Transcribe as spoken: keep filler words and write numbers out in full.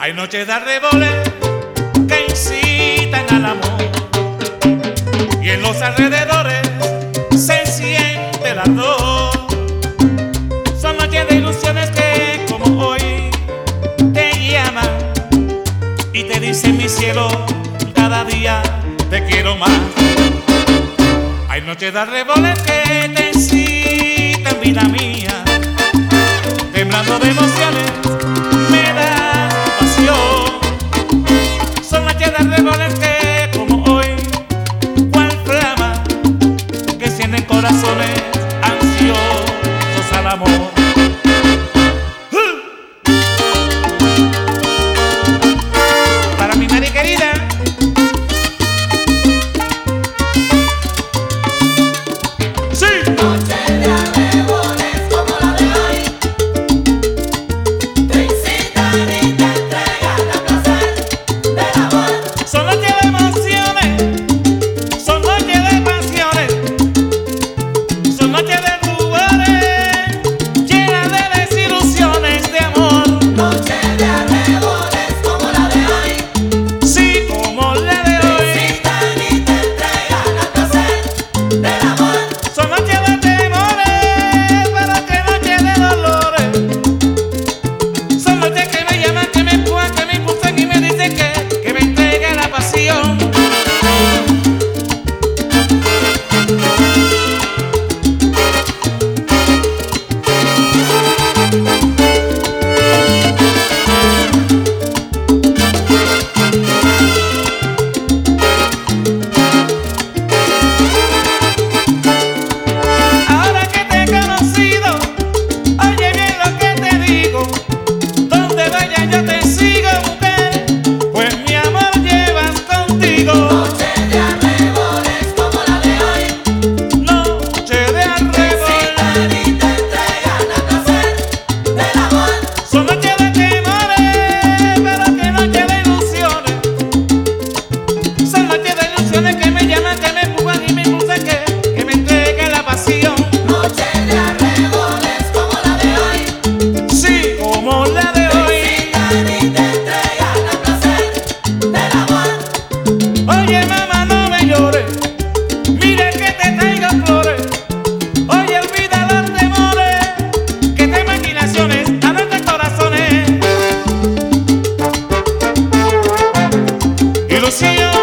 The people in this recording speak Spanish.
Hay noches de arreboles que incitan al amor, y en los alrededores se siente el ardor. Son noches de ilusiones que, como hoy, te llaman y te dicen: mi cielo, cada día te quiero más. Hay noches de arreboles que te incitan, vida mía, temblando de emociones me da pasión. Son noches de arreboles que, como hoy, cual flama que sienten corazones ansiosos al amor. Para mi Mari querida, ilusión.